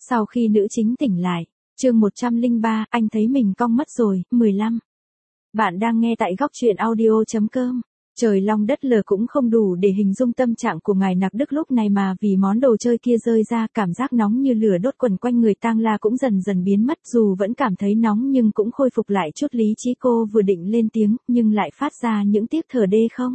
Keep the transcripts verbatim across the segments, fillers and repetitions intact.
Sau khi nữ chính tỉnh lại, chương một trăm lẻ ba, anh thấy mình cong mất rồi, mười lăm. Bạn đang nghe tại góc truyện audio chấm com. Trời long đất lở cũng không đủ để hình dung tâm trạng của ngài Nặc Đức lúc này mà vì món đồ chơi kia rơi ra, cảm giác nóng như lửa đốt quần quanh người Tang La cũng dần dần biến mất, dù vẫn cảm thấy nóng nhưng cũng khôi phục lại chút lý trí. Cô vừa định lên tiếng, nhưng lại phát ra những tiếc thở đê không.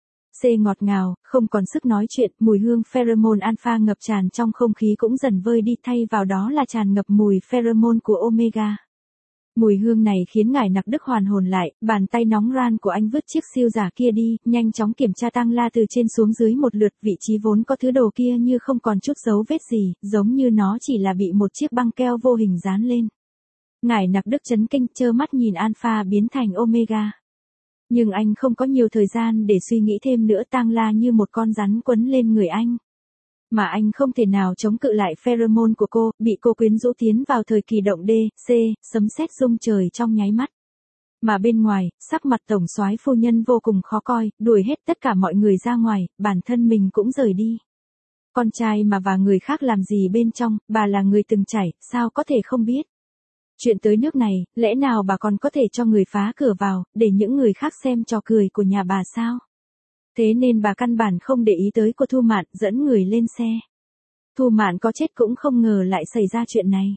Xê ngọt ngào, không còn sức nói chuyện, mùi hương pheromone alpha ngập tràn trong không khí cũng dần vơi đi, thay vào đó là tràn ngập mùi pheromone của Omega. Mùi hương này khiến ngài Nặc Đức hoàn hồn lại, bàn tay nóng ran của anh vứt chiếc siêu giả kia đi, nhanh chóng kiểm tra Tang La từ trên xuống dưới một lượt, vị trí vốn có thứ đồ kia như không còn chút dấu vết gì, giống như nó chỉ là bị một chiếc băng keo vô hình dán lên. Ngài Nặc Đức chấn kinh, trơ mắt nhìn alpha biến thành Omega. Nhưng anh không có nhiều thời gian để suy nghĩ thêm nữa, Tang La như một con rắn quấn lên người anh. Mà anh không thể nào chống cự lại pheromone của cô, bị cô quyến rũ tiến vào thời kỳ động D, C, sấm sét rung trời trong nháy mắt. Mà bên ngoài, sắc mặt tổng soái phu nhân vô cùng khó coi, đuổi hết tất cả mọi người ra ngoài, bản thân mình cũng rời đi. Con trai mà và người khác làm gì bên trong, bà là người từng trải, sao có thể không biết. Chuyện tới nước này, lẽ nào bà còn có thể cho người phá cửa vào, để những người khác xem trò cười của nhà bà sao? Thế nên bà căn bản không để ý tới cô Thu Mạn, dẫn người lên xe. Thu Mạn có chết cũng không ngờ lại xảy ra chuyện này.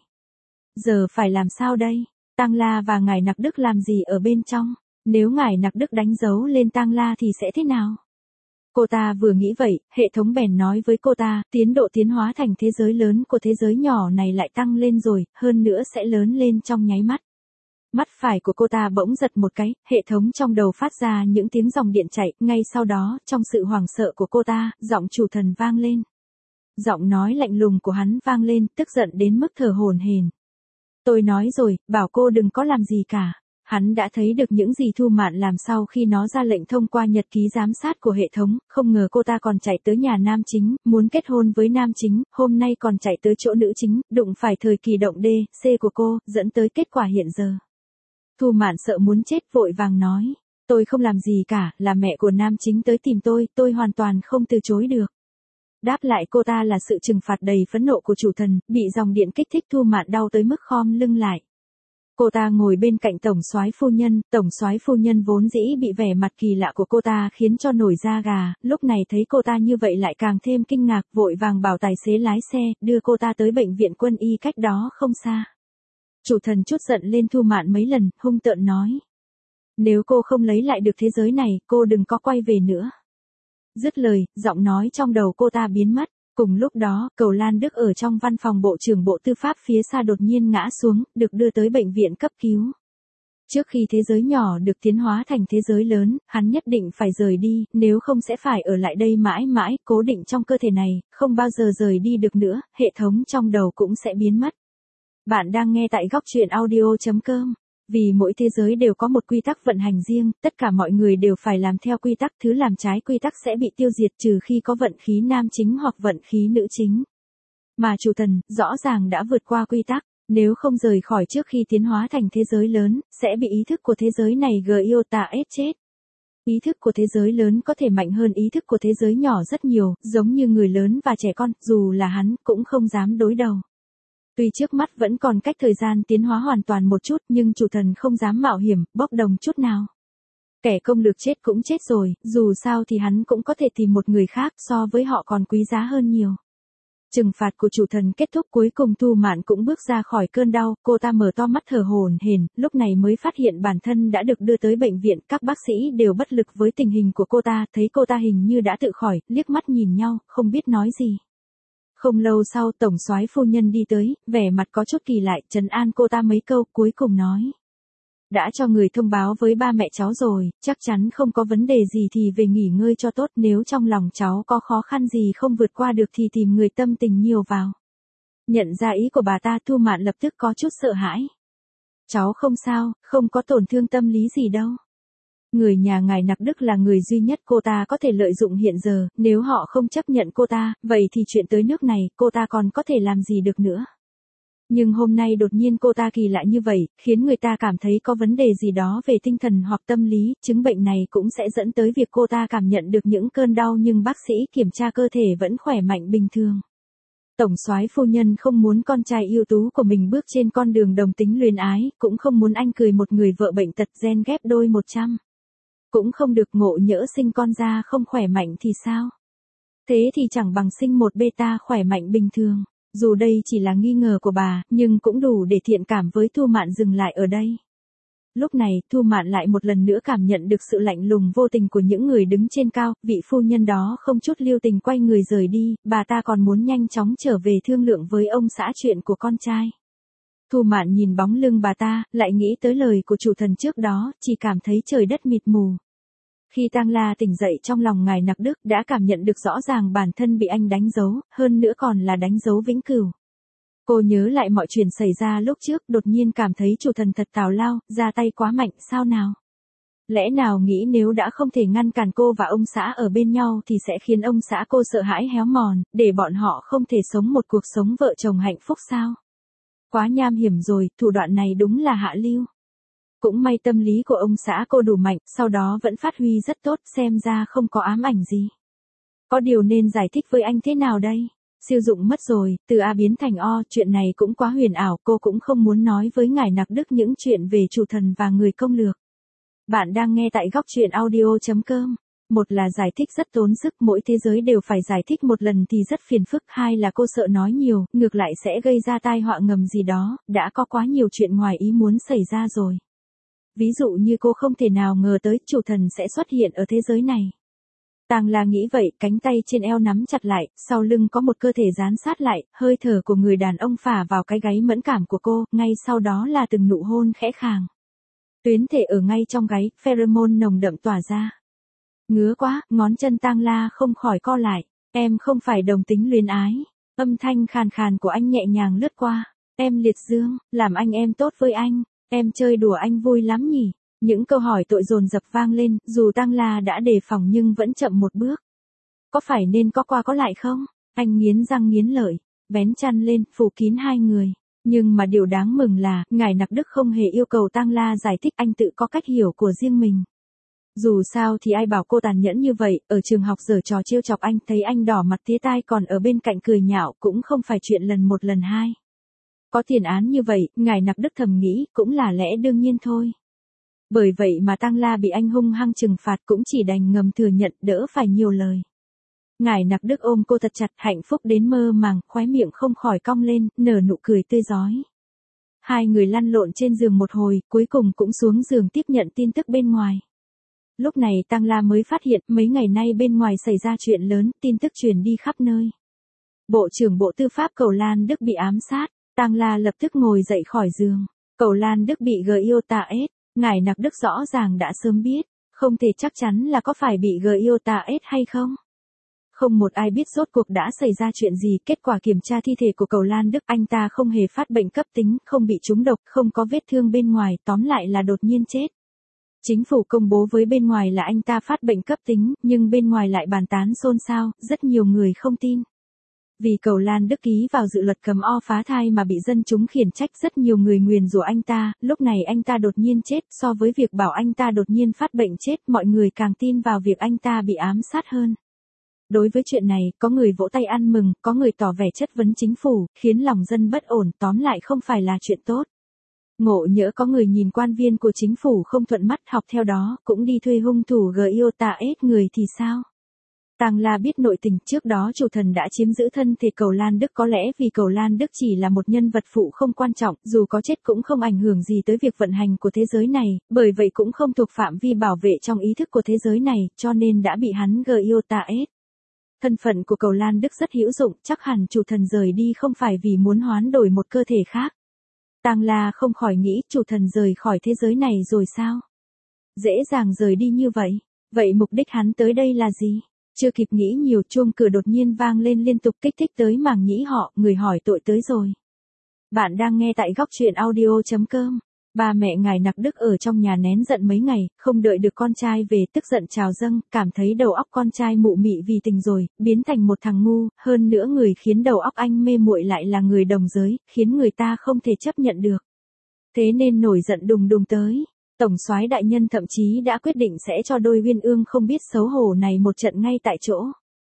Giờ phải làm sao đây? Tang La và ngài Nặc Đức làm gì ở bên trong? Nếu ngài Nặc Đức đánh dấu lên Tang La thì sẽ thế nào? Cô ta vừa nghĩ vậy, hệ thống bèn nói với cô ta, tiến độ tiến hóa thành thế giới lớn của thế giới nhỏ này lại tăng lên rồi, hơn nữa sẽ lớn lên trong nháy mắt. Mắt phải của cô ta bỗng giật một cái, hệ thống trong đầu phát ra những tiếng dòng điện chạy, ngay sau đó, trong sự hoảng sợ của cô ta, giọng chủ thần vang lên. Giọng nói lạnh lùng của hắn vang lên, tức giận đến mức thở hổn hển. Tôi nói rồi, bảo cô đừng có làm gì cả. Hắn đã thấy được những gì Thu Mạn làm sau khi nó ra lệnh thông qua nhật ký giám sát của hệ thống, không ngờ cô ta còn chạy tới nhà nam chính, muốn kết hôn với nam chính, hôm nay còn chạy tới chỗ nữ chính, đụng phải thời kỳ động D, C của cô, dẫn tới kết quả hiện giờ. Thu Mạn sợ muốn chết, vội vàng nói, tôi không làm gì cả, là mẹ của nam chính tới tìm tôi, tôi hoàn toàn không từ chối được. Đáp lại cô ta là sự trừng phạt đầy phẫn nộ của chủ thần, bị dòng điện kích thích. Thu Mạn đau tới mức khom lưng lại. Cô ta ngồi bên cạnh tổng soái phu nhân, tổng soái phu nhân vốn dĩ bị vẻ mặt kỳ lạ của cô ta khiến cho nổi da gà, lúc này thấy cô ta như vậy lại càng thêm kinh ngạc, vội vàng bảo tài xế lái xe, đưa cô ta tới bệnh viện quân y cách đó không xa. Chủ thần trút giận lên Thu Mạn mấy lần, hung tợn nói. Nếu cô không lấy lại được thế giới này, cô đừng có quay về nữa. Dứt lời, giọng nói trong đầu cô ta biến mất. Cùng lúc đó, Cầu Lan Đức ở trong văn phòng Bộ trưởng Bộ Tư pháp phía xa đột nhiên ngã xuống, được đưa tới bệnh viện cấp cứu. Trước khi thế giới nhỏ được tiến hóa thành thế giới lớn, hắn nhất định phải rời đi, nếu không sẽ phải ở lại đây mãi mãi, cố định trong cơ thể này, không bao giờ rời đi được nữa, hệ thống trong đầu cũng sẽ biến mất. Bạn đang nghe tại góc truyện audio chấm com. Vì mỗi thế giới đều có một quy tắc vận hành riêng, tất cả mọi người đều phải làm theo quy tắc, thứ làm trái quy tắc sẽ bị tiêu diệt trừ khi có vận khí nam chính hoặc vận khí nữ chính. Mà chủ thần, rõ ràng đã vượt qua quy tắc, nếu không rời khỏi trước khi tiến hóa thành thế giới lớn, sẽ bị ý thức của thế giới này Giota ép chết. Ý thức của thế giới lớn có thể mạnh hơn ý thức của thế giới nhỏ rất nhiều, giống như người lớn và trẻ con, dù là hắn, cũng không dám đối đầu. Tuy trước mắt vẫn còn cách thời gian tiến hóa hoàn toàn một chút, nhưng chủ thần không dám mạo hiểm, bốc đồng chút nào. Kẻ công lược chết cũng chết rồi, dù sao thì hắn cũng có thể tìm một người khác, so với họ còn quý giá hơn nhiều. Trừng phạt của chủ thần kết thúc, cuối cùng Thu Mạn cũng bước ra khỏi cơn đau, cô ta mở to mắt thở hổn hển, lúc này mới phát hiện bản thân đã được đưa tới bệnh viện, các bác sĩ đều bất lực với tình hình của cô ta, thấy cô ta hình như đã tự khỏi, liếc mắt nhìn nhau, không biết nói gì. Không lâu sau, tổng soái phu nhân đi tới, vẻ mặt có chút kỳ lạ, trấn an cô ta mấy câu, cuối cùng nói. Đã cho người thông báo với ba mẹ cháu rồi, chắc chắn không có vấn đề gì thì về nghỉ ngơi cho tốt, nếu trong lòng cháu có khó khăn gì không vượt qua được thì tìm người tâm tình nhiều vào. Nhận ra ý của bà ta, Thu Mạn lập tức có chút sợ hãi. Cháu không sao, không có tổn thương tâm lý gì đâu. Người nhà ngài Nặc Đức là người duy nhất cô ta có thể lợi dụng hiện giờ, nếu họ không chấp nhận cô ta, vậy thì chuyện tới nước này, cô ta còn có thể làm gì được nữa. Nhưng hôm nay đột nhiên cô ta kỳ lạ như vậy, khiến người ta cảm thấy có vấn đề gì đó về tinh thần hoặc tâm lý, chứng bệnh này cũng sẽ dẫn tới việc cô ta cảm nhận được những cơn đau nhưng bác sĩ kiểm tra cơ thể vẫn khỏe mạnh bình thường. Tổng soái phu nhân không muốn con trai ưu tú của mình bước trên con đường đồng tính luyến ái, cũng không muốn anh cười một người vợ bệnh tật gen ghép đôi một trăm. Cũng không được ngộ nhỡ sinh con ra không khỏe mạnh thì sao? Thế thì chẳng bằng sinh một beta khỏe mạnh bình thường. Dù đây chỉ là nghi ngờ của bà, nhưng cũng đủ để thiện cảm với Thu Mạn dừng lại ở đây. Lúc này, Thu Mạn lại một lần nữa cảm nhận được sự lạnh lùng vô tình của những người đứng trên cao, vị phu nhân đó không chút lưu tình quay người rời đi, bà ta còn muốn nhanh chóng trở về thương lượng với ông xã chuyện của con trai. Thu Mạn nhìn bóng lưng bà ta, lại nghĩ tới lời của chủ thần trước đó, chỉ cảm thấy trời đất mịt mù. Khi Tang La tỉnh dậy trong lòng ngài Nặc Đức đã cảm nhận được rõ ràng bản thân bị anh đánh dấu, hơn nữa còn là đánh dấu vĩnh cửu. Cô nhớ lại mọi chuyện xảy ra lúc trước, đột nhiên cảm thấy chủ thần thật tào lao, ra tay quá mạnh, sao nào? Lẽ nào nghĩ nếu đã không thể ngăn cản cô và ông xã ở bên nhau thì sẽ khiến ông xã cô sợ hãi héo mòn, để bọn họ không thể sống một cuộc sống vợ chồng hạnh phúc sao? Quá nham hiểm rồi, thủ đoạn này đúng là hạ lưu. Cũng may tâm lý của ông xã cô đủ mạnh, sau đó vẫn phát huy rất tốt, xem ra không có ám ảnh gì. Có điều nên giải thích với anh thế nào đây? Siêu dụng mất rồi, từ A biến thành O, chuyện này cũng quá huyền ảo, cô cũng không muốn nói với ngài Nặc Đức những chuyện về chủ thần và người công lược. Bạn đang nghe tại góc truyện audio chấm com. Một là giải thích rất tốn sức, mỗi thế giới đều phải giải thích một lần thì rất phiền phức. Hai là cô sợ nói nhiều, ngược lại sẽ gây ra tai họa ngầm gì đó, đã có quá nhiều chuyện ngoài ý muốn xảy ra rồi. Ví dụ như cô không thể nào ngờ tới chủ thần sẽ xuất hiện ở thế giới này. Tang La nghĩ vậy, cánh tay trên eo nắm chặt lại, sau lưng có một cơ thể dán sát lại, hơi thở của người đàn ông phả vào cái gáy mẫn cảm của cô, ngay sau đó là từng nụ hôn khẽ khàng. Tuyến thể ở ngay trong gáy, pheromone nồng đậm tỏa ra. Ngứa quá, ngón chân Tang La không khỏi co lại. Em không phải đồng tính luyến ái. Âm thanh khàn khàn của anh nhẹ nhàng lướt qua. Em liệt dương, làm anh em tốt với anh. Em chơi đùa anh vui lắm nhỉ. Những câu hỏi tội dồn dập vang lên, dù Tang La đã đề phòng nhưng vẫn chậm một bước. Có phải nên có qua có lại không? Anh nghiến răng nghiến lợi, vén chăn lên, phủ kín hai người. Nhưng mà điều đáng mừng là, ngài Nặc Đức không hề yêu cầu Tang La giải thích, anh tự có cách hiểu của riêng mình. Dù sao thì ai bảo cô tàn nhẫn như vậy, ở trường học giở trò trêu chọc anh, thấy anh đỏ mặt tía tai còn ở bên cạnh cười nhạo, cũng không phải chuyện lần một lần hai. Có tiền án như vậy, ngài Nặc Đức thầm nghĩ, cũng là lẽ đương nhiên thôi. Bởi vậy mà Tang La bị anh hung hăng trừng phạt cũng chỉ đành ngầm thừa nhận, đỡ phải nhiều lời. Ngài Nặc Đức ôm cô thật chặt, hạnh phúc đến mơ màng, khóe miệng không khỏi cong lên, nở nụ cười tươi rói. Hai người lăn lộn trên giường một hồi, cuối cùng cũng xuống giường tiếp nhận tin tức bên ngoài. Lúc này Tang La mới phát hiện mấy ngày nay bên ngoài xảy ra chuyện lớn, tin tức truyền đi khắp nơi. Bộ trưởng Bộ Tư pháp Cầu Lan Đức bị ám sát, Tang La lập tức ngồi dậy khỏi giường. Cầu Lan Đức bị giê i ô tê a ét, ngài Nặc Đức rõ ràng đã sớm biết, không thể chắc chắn là có phải bị giê i ô tê a ét hay không. Không một ai biết rốt cuộc đã xảy ra chuyện gì, kết quả kiểm tra thi thể của Cầu Lan Đức, anh ta không hề phát bệnh cấp tính, không bị trúng độc, không có vết thương bên ngoài, tóm lại là đột nhiên chết. Chính phủ công bố với bên ngoài là anh ta phát bệnh cấp tính, nhưng bên ngoài lại bàn tán xôn xao, rất nhiều người không tin. Vì Cầu Lan Đức ký vào dự luật cấm o phá thai mà bị dân chúng khiển trách, rất nhiều người nguyền rủa anh ta, lúc này anh ta đột nhiên chết, so với việc bảo anh ta đột nhiên phát bệnh chết, mọi người càng tin vào việc anh ta bị ám sát hơn. Đối với chuyện này, có người vỗ tay ăn mừng, có người tỏ vẻ chất vấn chính phủ, khiến lòng dân bất ổn, tóm lại không phải là chuyện tốt. Ngộ nhỡ có người nhìn quan viên của chính phủ không thuận mắt, học theo đó, cũng đi thuê hung thủ giê i ô tê a ét người thì sao? Tang La biết nội tình, trước đó chủ thần đã chiếm giữ thân thể Cầu Lan Đức, có lẽ vì Cầu Lan Đức chỉ là một nhân vật phụ không quan trọng, dù có chết cũng không ảnh hưởng gì tới việc vận hành của thế giới này, bởi vậy cũng không thuộc phạm vi bảo vệ trong ý thức của thế giới này, cho nên đã bị hắn giê i ô tê a ét. Thân phận của Cầu Lan Đức rất hữu dụng, chắc hẳn chủ thần rời đi không phải vì muốn hoán đổi một cơ thể khác. Tang La không khỏi nghĩ, chủ thần rời khỏi thế giới này rồi sao? Dễ dàng rời đi như vậy, vậy mục đích hắn tới đây là gì? Chưa kịp nghĩ nhiều, chuông cửa đột nhiên vang lên liên tục, kích thích tới màng nhĩ họ, người hỏi tội tới rồi. Bạn đang nghe tại góc truyện audio chấm com. Ba mẹ ngài Nặc Đức ở trong nhà nén giận mấy ngày, không đợi được con trai về, tức giận trào dâng, cảm thấy đầu óc con trai mụ mị vì tình rồi, biến thành một thằng ngu, hơn nữa người khiến đầu óc anh mê muội lại là người đồng giới, khiến người ta không thể chấp nhận được. Thế nên nổi giận đùng đùng tới. Tổng soái đại nhân thậm chí đã quyết định sẽ cho đôi Uyên Ương không biết xấu hổ này một trận ngay tại chỗ.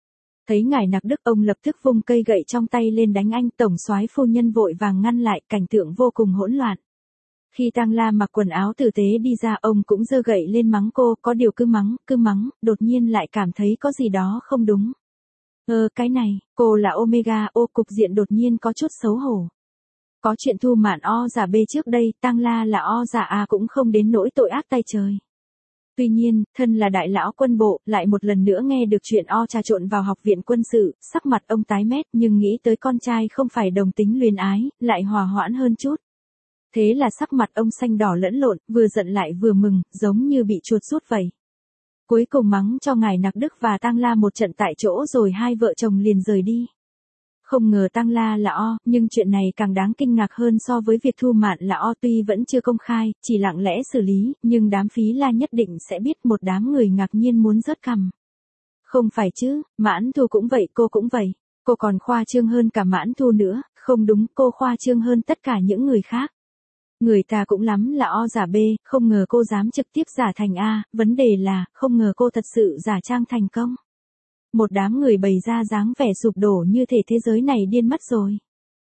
Thấy ngài Nặc Đức, ông lập tức vung cây gậy trong tay lên đánh anh, tổng soái phu nhân vội vàng ngăn lại, cảnh tượng vô cùng hỗn loạn. Khi Tang La mặc quần áo tử tế đi ra, ông cũng giơ gậy lên mắng cô, có điều cứ mắng, cứ mắng, đột nhiên lại cảm thấy có gì đó không đúng. Ơ, cái này, cô là Omega, ô cục diện đột nhiên có chút xấu hổ. Có chuyện Thu Mạn O giả B trước đây, Tang La là O giả A cũng không đến nỗi tội ác tay trời. Tuy nhiên, thân là đại lão quân bộ, lại một lần nữa nghe được chuyện O trà trộn vào học viện quân sự, sắc mặt ông tái mét, nhưng nghĩ tới con trai không phải đồng tính luyến ái, lại hòa hoãn hơn chút. Thế là sắc mặt ông xanh đỏ lẫn lộn, vừa giận lại vừa mừng, giống như bị chuột rút vậy. Cuối cùng mắng cho ngài Nặc Đức và Tang La một trận tại chỗ rồi hai vợ chồng liền rời đi. Không ngờ Tang La là O, nhưng chuyện này càng đáng kinh ngạc hơn so với việc Thu Mạn là O, tuy vẫn chưa công khai, chỉ lặng lẽ xử lý, nhưng đám Phí La nhất định sẽ biết, một đám người ngạc nhiên muốn rớt cằm. Không phải chứ, Mãn Thu cũng vậy, cô cũng vậy. Cô còn khoa trương hơn cả Mãn Thu nữa, không đúng, cô khoa trương hơn tất cả những người khác. Người ta cũng lắm là O giả B, không ngờ cô dám trực tiếp giả thành A, vấn đề là, không ngờ cô thật sự giả trang thành công. Một đám người bày ra dáng vẻ sụp đổ như thể thế giới này điên mất rồi.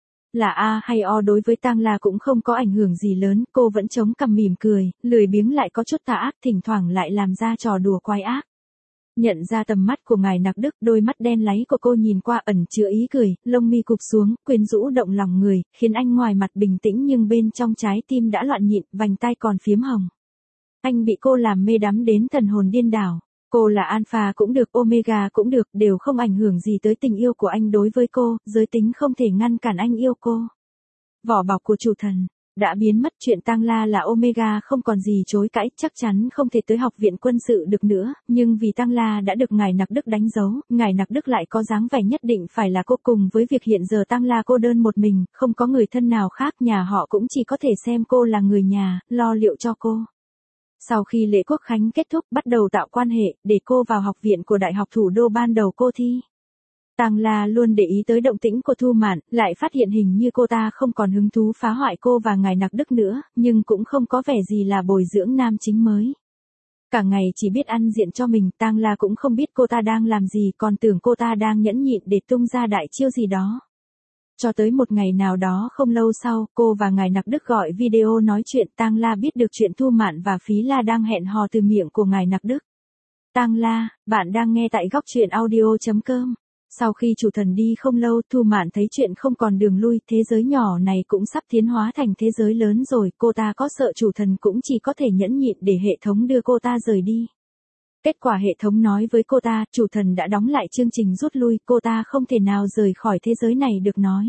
Là A hay O đối với Tang La cũng không có ảnh hưởng gì lớn, cô vẫn chống cằm mỉm cười, lười biếng lại có chút tà ác, thỉnh thoảng lại làm ra trò đùa quái ác. Nhận ra tầm mắt của ngài Nặc Đức, đôi mắt đen láy của cô nhìn qua ẩn chứa ý cười, lông mi cụp xuống, quyến rũ động lòng người, khiến anh ngoài mặt bình tĩnh nhưng bên trong trái tim đã loạn nhịp, vành tai còn phiếm hồng. Anh bị cô làm mê đắm đến thần hồn điên đảo. Cô là Alpha cũng được, Omega cũng được, đều không ảnh hưởng gì tới tình yêu của anh đối với cô, giới tính không thể ngăn cản anh yêu cô. Vỏ bọc của chủ thần đã biến mất, chuyện Tang La là Omega không còn gì chối cãi, chắc chắn không thể tới học viện quân sự được nữa, nhưng vì Tang La đã được ngài Nặc Đức đánh dấu, ngài Nặc Đức lại có dáng vẻ nhất định phải là cô, cùng với việc hiện giờ Tang La cô đơn một mình, không có người thân nào khác, nhà họ cũng chỉ có thể xem cô là người nhà, lo liệu cho cô. Sau khi lễ quốc khánh kết thúc, bắt đầu tạo quan hệ, để cô vào học viện của Đại học Thủ đô ban đầu cô thi. Tang La luôn để ý tới động tĩnh của Thu Mạn, lại phát hiện hình như cô ta không còn hứng thú phá hoại cô và ngài Nặc Đức nữa, nhưng cũng không có vẻ gì là bồi dưỡng nam chính mới. Cả ngày chỉ biết ăn diện cho mình, Tang La cũng không biết cô ta đang làm gì, còn tưởng cô ta đang nhẫn nhịn để tung ra đại chiêu gì đó. Cho tới một ngày nào đó không lâu sau, cô và ngài Nặc Đức gọi video nói chuyện, Tang La biết được chuyện Thu Mạn và Phí La đang hẹn hò từ miệng của ngài Nặc Đức. Tang La, bạn đang nghe tại góc truyện audio chấm com. Sau khi chủ thần đi không lâu, Thu Mạn thấy chuyện không còn đường lui, thế giới nhỏ này cũng sắp tiến hóa thành thế giới lớn rồi, cô ta có sợ chủ thần cũng chỉ có thể nhẫn nhịn để hệ thống đưa cô ta rời đi. Kết quả hệ thống nói với cô ta, chủ thần đã đóng lại chương trình rút lui, cô ta không thể nào rời khỏi thế giới này được nói.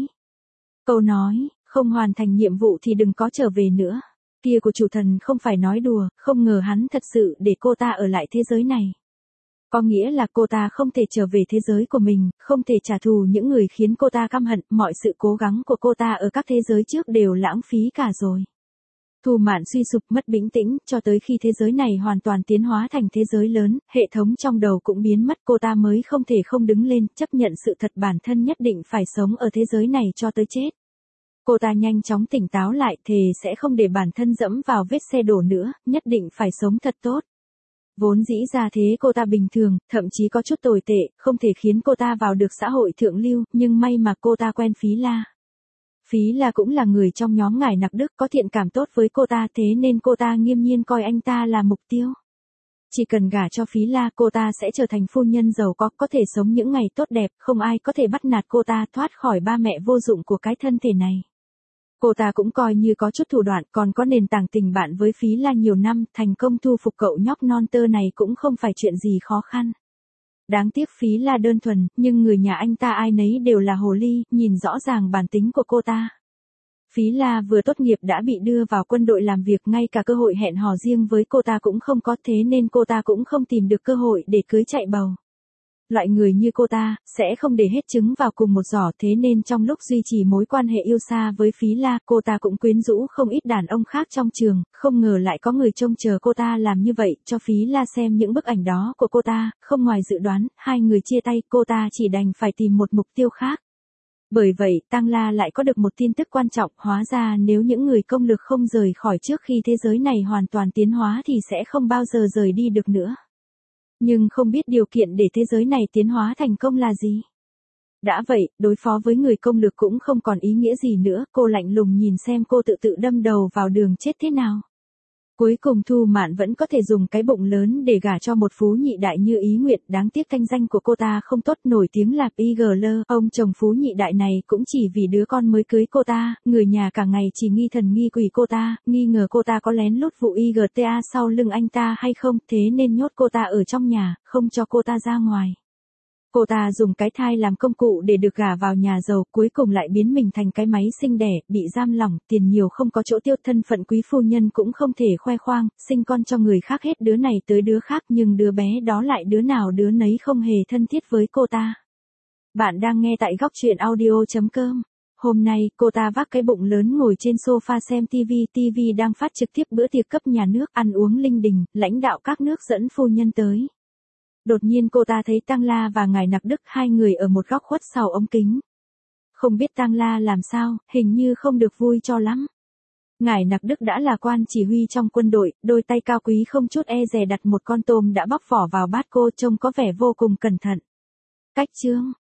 Câu nói, không hoàn thành nhiệm vụ thì đừng có trở về nữa. Kia của chủ thần không phải nói đùa, không ngờ hắn thật sự để cô ta ở lại thế giới này. Có nghĩa là cô ta không thể trở về thế giới của mình, không thể trả thù những người khiến cô ta căm hận, mọi sự cố gắng của cô ta ở các thế giới trước đều lãng phí cả rồi. Thu Mạn suy sụp mất bình tĩnh, cho tới khi thế giới này hoàn toàn tiến hóa thành thế giới lớn, hệ thống trong đầu cũng biến mất, cô ta mới không thể không đứng lên, chấp nhận sự thật bản thân nhất định phải sống ở thế giới này cho tới chết. Cô ta nhanh chóng tỉnh táo lại, thề sẽ không để bản thân dẫm vào vết xe đổ nữa, nhất định phải sống thật tốt. Vốn dĩ ra thế cô ta bình thường, thậm chí có chút tồi tệ, không thể khiến cô ta vào được xã hội thượng lưu, nhưng may mà cô ta quen Phí La. Phí La cũng là người trong nhóm ngài Nặc Đức, có thiện cảm tốt với cô ta, thế nên cô ta nghiêm nhiên coi anh ta là mục tiêu. Chỉ cần gả cho Phí La, cô ta sẽ trở thành phu nhân giàu có, có thể sống những ngày tốt đẹp, không ai có thể bắt nạt cô ta, thoát khỏi ba mẹ vô dụng của cái thân thể này. Cô ta cũng coi như có chút thủ đoạn, còn có nền tảng tình bạn với Phí La nhiều năm, thành công thu phục cậu nhóc non tơ này cũng không phải chuyện gì khó khăn. Đáng tiếc Phí La đơn thuần, nhưng người nhà anh ta ai nấy đều là hồ ly, nhìn rõ ràng bản tính của cô ta. Phí La vừa tốt nghiệp đã bị đưa vào quân đội làm việc, ngay cả cơ hội hẹn hò riêng với cô ta cũng không có, thế nên cô ta cũng không tìm được cơ hội để cưới chạy bầu. Loại người như cô ta, sẽ không để hết trứng vào cùng một giỏ, thế nên trong lúc duy trì mối quan hệ yêu xa với Phí La, cô ta cũng quyến rũ không ít đàn ông khác trong trường, không ngờ lại có người trông chờ cô ta làm như vậy, cho Phí La xem những bức ảnh đó của cô ta, không ngoài dự đoán, hai người chia tay, cô ta chỉ đành phải tìm một mục tiêu khác. Bởi vậy, Tang La lại có được một tin tức quan trọng, hóa ra nếu những người công lực không rời khỏi trước khi thế giới này hoàn toàn tiến hóa thì sẽ không bao giờ rời đi được nữa. Nhưng không biết điều kiện để thế giới này tiến hóa thành công là gì. Đã vậy, đối phó với người công lực cũng không còn ý nghĩa gì nữa, cô lạnh lùng nhìn xem cô tự tự đâm đầu vào đường chết thế nào. Cuối cùng Thu Mạn vẫn có thể dùng cái bụng lớn để gả cho một phú nhị đại như Ý Nguyệt, đáng tiếc thanh danh của cô ta không tốt, nổi tiếng là i giê lờ, ông chồng phú nhị đại này cũng chỉ vì đứa con mới cưới cô ta, người nhà cả ngày chỉ nghi thần nghi quỷ cô ta, nghi ngờ cô ta có lén lút vụ i giê tê a sau lưng anh ta hay không, thế nên nhốt cô ta ở trong nhà, không cho cô ta ra ngoài. Cô ta dùng cái thai làm công cụ để được gả vào nhà giàu, cuối cùng lại biến mình thành cái máy sinh đẻ, bị giam lỏng, tiền nhiều không có chỗ tiêu, thân phận quý phu nhân cũng không thể khoe khoang, sinh con cho người khác hết đứa này tới đứa khác, nhưng đứa bé đó lại đứa nào đứa nấy không hề thân thiết với cô ta. Bạn đang nghe tại góc truyện audio chấm com. Hôm nay, cô ta vác cái bụng lớn ngồi trên sofa xem tivi, tivi đang phát trực tiếp bữa tiệc cấp nhà nước, ăn uống linh đình, lãnh đạo các nước dẫn phu nhân tới. Đột nhiên cô ta thấy Tang La và ngài Nặc Đức hai người ở một góc khuất sau ống kính. Không biết Tang La làm sao, hình như không được vui cho lắm. Ngài Nặc Đức đã là quan chỉ huy trong quân đội, đôi tay cao quý không chút e dè đặt một con tôm đã bóc vỏ vào bát cô, trông có vẻ vô cùng cẩn thận. Cách chương,